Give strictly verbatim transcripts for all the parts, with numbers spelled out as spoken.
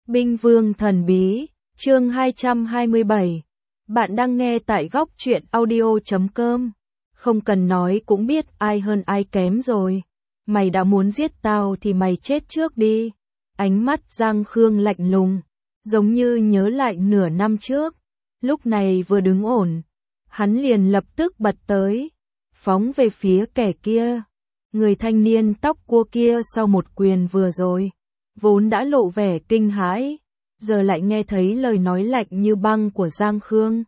Binh vương thần bí, chương hai trăm hai mươi bảy. Bạn đang nghe tại góc truyện audio chấm com. Không cần nói cũng biết ai hơn ai kém rồi. Mày đã muốn giết tao thì mày chết trước đi. Ánh mắt Giang Khương lạnh lùng, giống như nhớ lại nửa năm trước. Lúc này vừa đứng ổn, hắn liền lập tức bật tới, phóng về phía kẻ kia. Người thanh niên tóc cua kia sau một quyền vừa rồi, vốn đã lộ vẻ kinh hãi, giờ lại nghe thấy lời nói lạnh như băng của Giang Khương.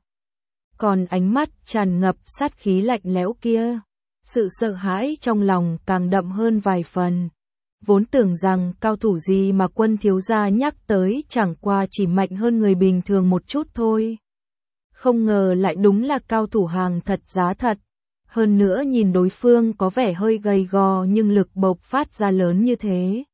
Còn ánh mắt tràn ngập sát khí lạnh lẽo kia, sự sợ hãi trong lòng càng đậm hơn vài phần. Vốn tưởng rằng cao thủ gì mà Quân thiếu gia nhắc tới chẳng qua chỉ mạnh hơn người bình thường một chút thôi. Không ngờ lại đúng là cao thủ hàng thật giá thật. Hơn nữa nhìn đối phương có vẻ hơi gầy gò nhưng lực bộc phát ra lớn như thế.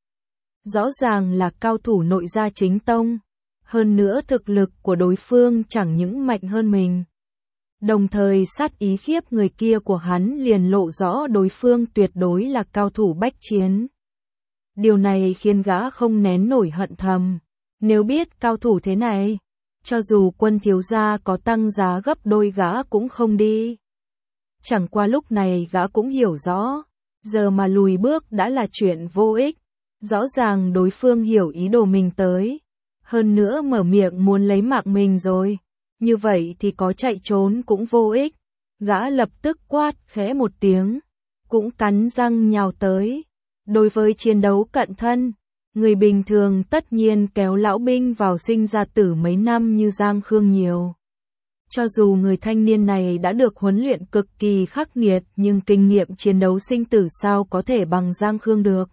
Rõ ràng là cao thủ nội gia chính tông. Hơn nữa thực lực của đối phương chẳng những mạnh hơn mình. Đồng thời sát ý khiếp người kia của hắn liền lộ rõ đối phương tuyệt đối là cao thủ bách chiến. Điều này khiến gã không nén nổi hận thầm. Nếu biết cao thủ thế này, cho dù Quân thiếu gia có tăng giá gấp đôi gã cũng không đi. Chẳng qua lúc này gã cũng hiểu rõ, giờ mà lùi bước đã là chuyện vô ích. Rõ ràng đối phương hiểu ý đồ mình tới, hơn nữa mở miệng muốn lấy mạng mình rồi. Như vậy thì có chạy trốn cũng vô ích. Gã lập tức quát khẽ một tiếng, cũng cắn răng nhào tới. Đối với chiến đấu cận thân, người bình thường tất nhiên kéo lão binh vào sinh ra tử mấy năm như Giang Khương nhiều. Cho dù người thanh niên này đã được huấn luyện cực kỳ khắc nghiệt nhưng kinh nghiệm chiến đấu sinh tử sao có thể bằng Giang Khương được.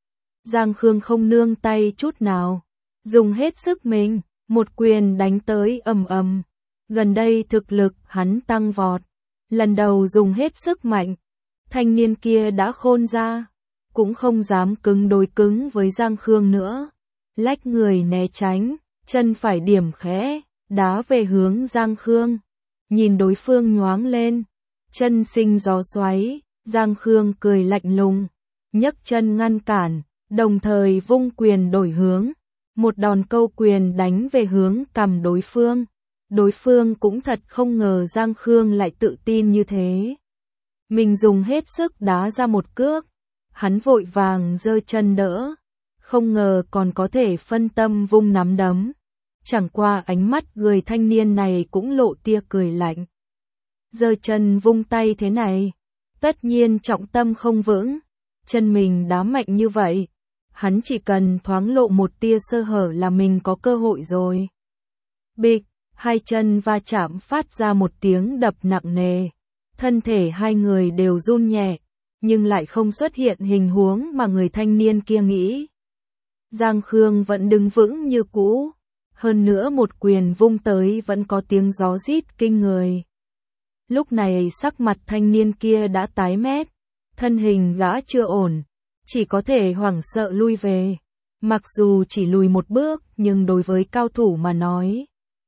Giang Khương không nương tay chút nào, dùng hết sức mình, một quyền đánh tới ầm ầm. Gần đây thực lực hắn tăng vọt, lần đầu dùng hết sức mạnh, thanh niên kia đã khôn ra, cũng không dám cứng đối cứng với Giang Khương nữa. Lách người né tránh, chân phải điểm khẽ, đá về hướng Giang Khương. Nhìn đối phương nhoáng lên, chân sinh gió xoáy, Giang Khương cười lạnh lùng, nhấc chân ngăn cản, đồng thời vung quyền đổi hướng, một đòn câu quyền đánh về hướng cằm đối phương. Đối phương cũng thật không ngờ Giang Khương lại tự tin như thế. Mình dùng hết sức đá ra một cước, hắn vội vàng giơ chân đỡ, không ngờ còn có thể phân tâm vung nắm đấm. Chẳng qua ánh mắt người thanh niên này cũng lộ tia cười lạnh. Giơ chân vung tay thế này, tất nhiên trọng tâm không vững, chân mình đá mạnh như vậy, hắn chỉ cần thoáng lộ một tia sơ hở là mình có cơ hội rồi. Bịch, hai chân va chạm phát ra một tiếng đập nặng nề, thân thể hai người đều run nhẹ, nhưng lại không xuất hiện hình huống mà người thanh niên kia nghĩ. Giang Khương vẫn đứng vững như cũ, hơn nữa một quyền vung tới vẫn có tiếng gió rít kinh người. Lúc này sắc mặt thanh niên kia đã tái mét, thân hình gã chưa ổn, chỉ có thể hoảng sợ lui về. Mặc dù chỉ lùi một bước nhưng đối với cao thủ mà nói,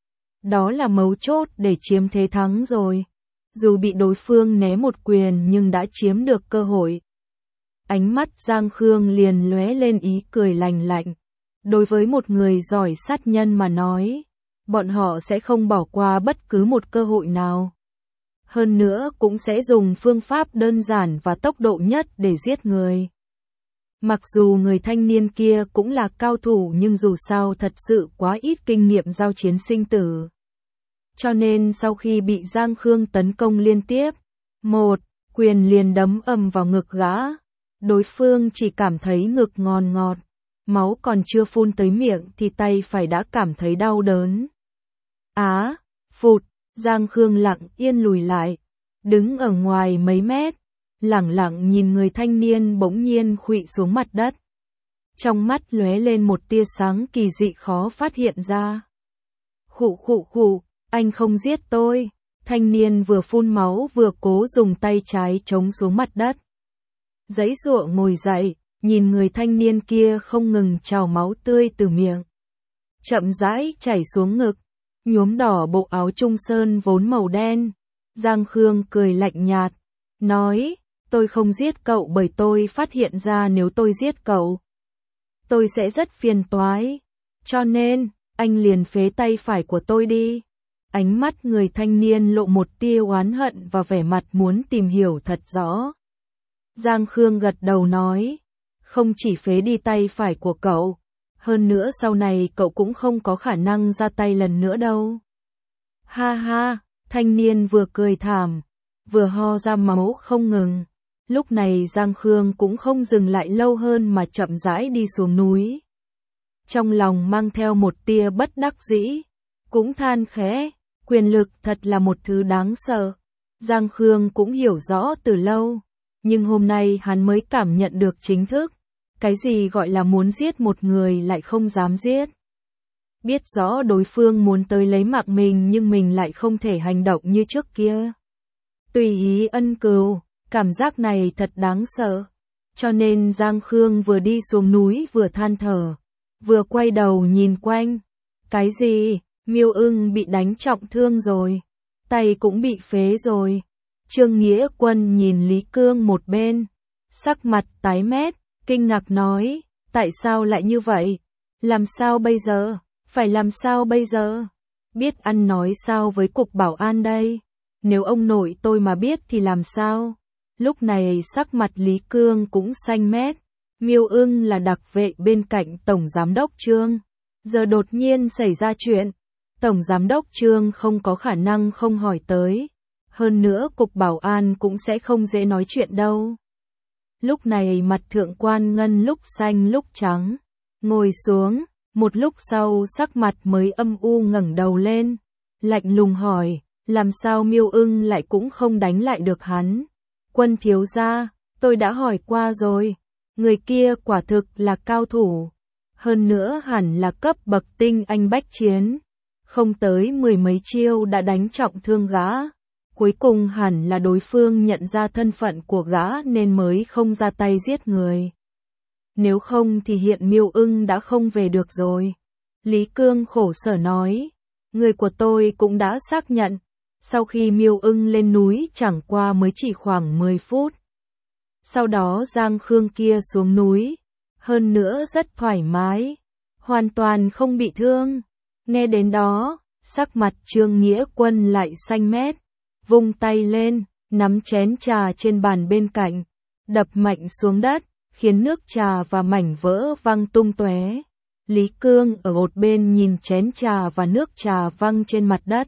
đó là mấu chốt để chiếm thế thắng rồi. Dù bị đối phương né một quyền nhưng đã chiếm được cơ hội. Ánh mắt Giang Khương liền lóe lên ý cười lành lạnh. Đối với một người giỏi sát nhân mà nói, bọn họ sẽ không bỏ qua bất cứ một cơ hội nào. Hơn nữa cũng sẽ dùng phương pháp đơn giản và tốc độ nhất để giết người. Mặc dù người thanh niên kia cũng là cao thủ nhưng dù sao thật sự quá ít kinh nghiệm giao chiến sinh tử. Cho nên sau khi bị Giang Khương tấn công liên tiếp, một quyền liền đấm ầm vào ngực gã, đối phương chỉ cảm thấy ngực ngon ngọt, máu còn chưa phun tới miệng thì tay phải đã cảm thấy đau đớn. Á, phụt, Giang Khương lặng yên lùi lại, đứng ở ngoài mấy mét, lẳng lặng nhìn người thanh niên bỗng nhiên khuỵu xuống mặt đất. Trong mắt lóe lên một tia sáng kỳ dị khó phát hiện ra. Khụ khụ khụ, anh không giết tôi. Thanh niên vừa phun máu vừa cố dùng tay trái chống xuống mặt đất. Giãy giụa ngồi dậy, nhìn người thanh niên kia không ngừng trào máu tươi từ miệng, chậm rãi chảy xuống ngực, nhuốm đỏ bộ áo trung sơn vốn màu đen. Giang Khương cười lạnh nhạt, nói, tôi không giết cậu bởi tôi phát hiện ra nếu tôi giết cậu, tôi sẽ rất phiền toái. Cho nên, anh liền phế tay phải của tôi đi. Ánh mắt người thanh niên lộ một tia oán hận và vẻ mặt muốn tìm hiểu thật rõ. Giang Khương gật đầu nói, không chỉ phế đi tay phải của cậu, hơn nữa sau này cậu cũng không có khả năng ra tay lần nữa đâu. Ha ha, thanh niên vừa cười thảm, vừa ho ra máu không ngừng. Lúc này Giang Khương cũng không dừng lại lâu hơn mà chậm rãi đi xuống núi. Trong lòng mang theo một tia bất đắc dĩ, cũng than khẽ, quyền lực thật là một thứ đáng sợ. Giang Khương cũng hiểu rõ từ lâu, nhưng hôm nay hắn mới cảm nhận được chính thức, cái gì gọi là muốn giết một người lại không dám giết. Biết rõ đối phương muốn tới lấy mạng mình nhưng mình lại không thể hành động như trước kia. Tùy ý ân cừu, cảm giác này thật đáng sợ. Cho nên Giang Khương vừa đi xuống núi vừa than thở, vừa quay đầu nhìn quanh. Cái gì? Miêu Ưng bị đánh trọng thương rồi, tay cũng bị phế rồi. Trương Nghĩa Quân nhìn Lý Cương một bên, sắc mặt tái mét, kinh ngạc nói, tại sao lại như vậy? Làm sao bây giờ? Phải làm sao bây giờ? Biết ăn nói sao với cục bảo an đây? Nếu ông nội tôi mà biết thì làm sao? Lúc này sắc mặt Lý Cương cũng xanh mét. Miêu Ưng là đặc vệ bên cạnh Tổng Giám đốc Trương. Giờ đột nhiên xảy ra chuyện. Tổng Giám đốc Trương không có khả năng không hỏi tới. Hơn nữa cục bảo an cũng sẽ không dễ nói chuyện đâu. Lúc này mặt thượng quan Ngân lúc xanh lúc trắng. Ngồi xuống, một lúc sau sắc mặt mới âm u ngẩng đầu lên. Lạnh lùng hỏi, làm sao Miêu Ưng lại cũng không đánh lại được hắn? Quân thiếu gia, tôi đã hỏi qua rồi. Người kia quả thực là cao thủ. Hơn nữa hẳn là cấp bậc tinh anh bách chiến. Không tới mười mấy chiêu đã đánh trọng thương gã. Cuối cùng hẳn là đối phương nhận ra thân phận của gã nên mới không ra tay giết người. Nếu không thì hiện Miêu Ưng đã không về được rồi. Lý Cương khổ sở nói, người của tôi cũng đã xác nhận. Sau khi Miêu Ưng lên núi chẳng qua mới chỉ khoảng mười phút. Sau đó Giang Khương kia xuống núi, hơn nữa rất thoải mái, hoàn toàn không bị thương. Nghe đến đó, sắc mặt Trương Nghĩa Quân lại xanh mét, vung tay lên, nắm chén trà trên bàn bên cạnh, đập mạnh xuống đất, khiến nước trà và mảnh vỡ văng tung tóe. Lý Cương ở một bên nhìn chén trà và nước trà văng trên mặt đất.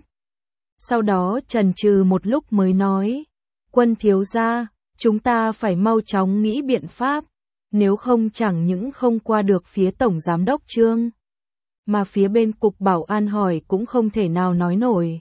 Sau đó chần chừ một lúc mới nói, Quân thiếu gia, chúng ta phải mau chóng nghĩ biện pháp, nếu không chẳng những không qua được phía Tổng Giám đốc Trương, mà phía bên cục bảo an hỏi cũng không thể nào nói nổi.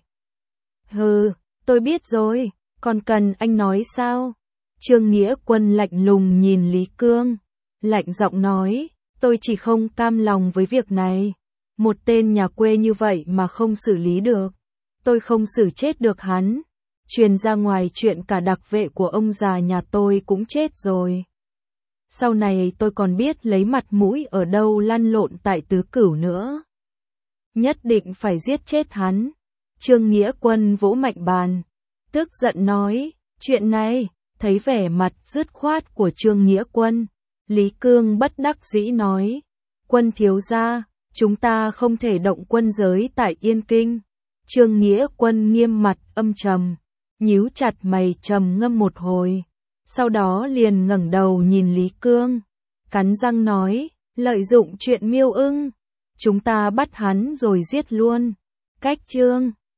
Hừ, tôi biết rồi, còn cần anh nói sao? Trương Nghĩa Quân lạnh lùng nhìn Lý Cương, lạnh giọng nói, tôi chỉ không cam lòng với việc này. Một tên nhà quê như vậy mà không xử lý được, tôi không xử chết được hắn. Truyền ra ngoài chuyện cả đặc vệ của ông già nhà tôi cũng chết rồi. Sau này tôi còn biết lấy mặt mũi ở đâu lăn lộn tại Tứ Cửu nữa. Nhất định phải giết chết hắn. Trương Nghĩa Quân vỗ mạnh bàn, tức giận nói, chuyện này, thấy vẻ mặt dứt khoát của Trương Nghĩa Quân, Lý Cương bất đắc dĩ nói, Quân thiếu gia, chúng ta không thể động quân giới tại Yên Kinh. Trương Nghĩa Quân nghiêm mặt âm trầm, nhíu chặt mày trầm ngâm một hồi, sau đó liền ngẩng đầu nhìn Lý Cương, cắn răng nói, lợi dụng chuyện Miêu Ưng, chúng ta bắt hắn rồi giết luôn. Cách chương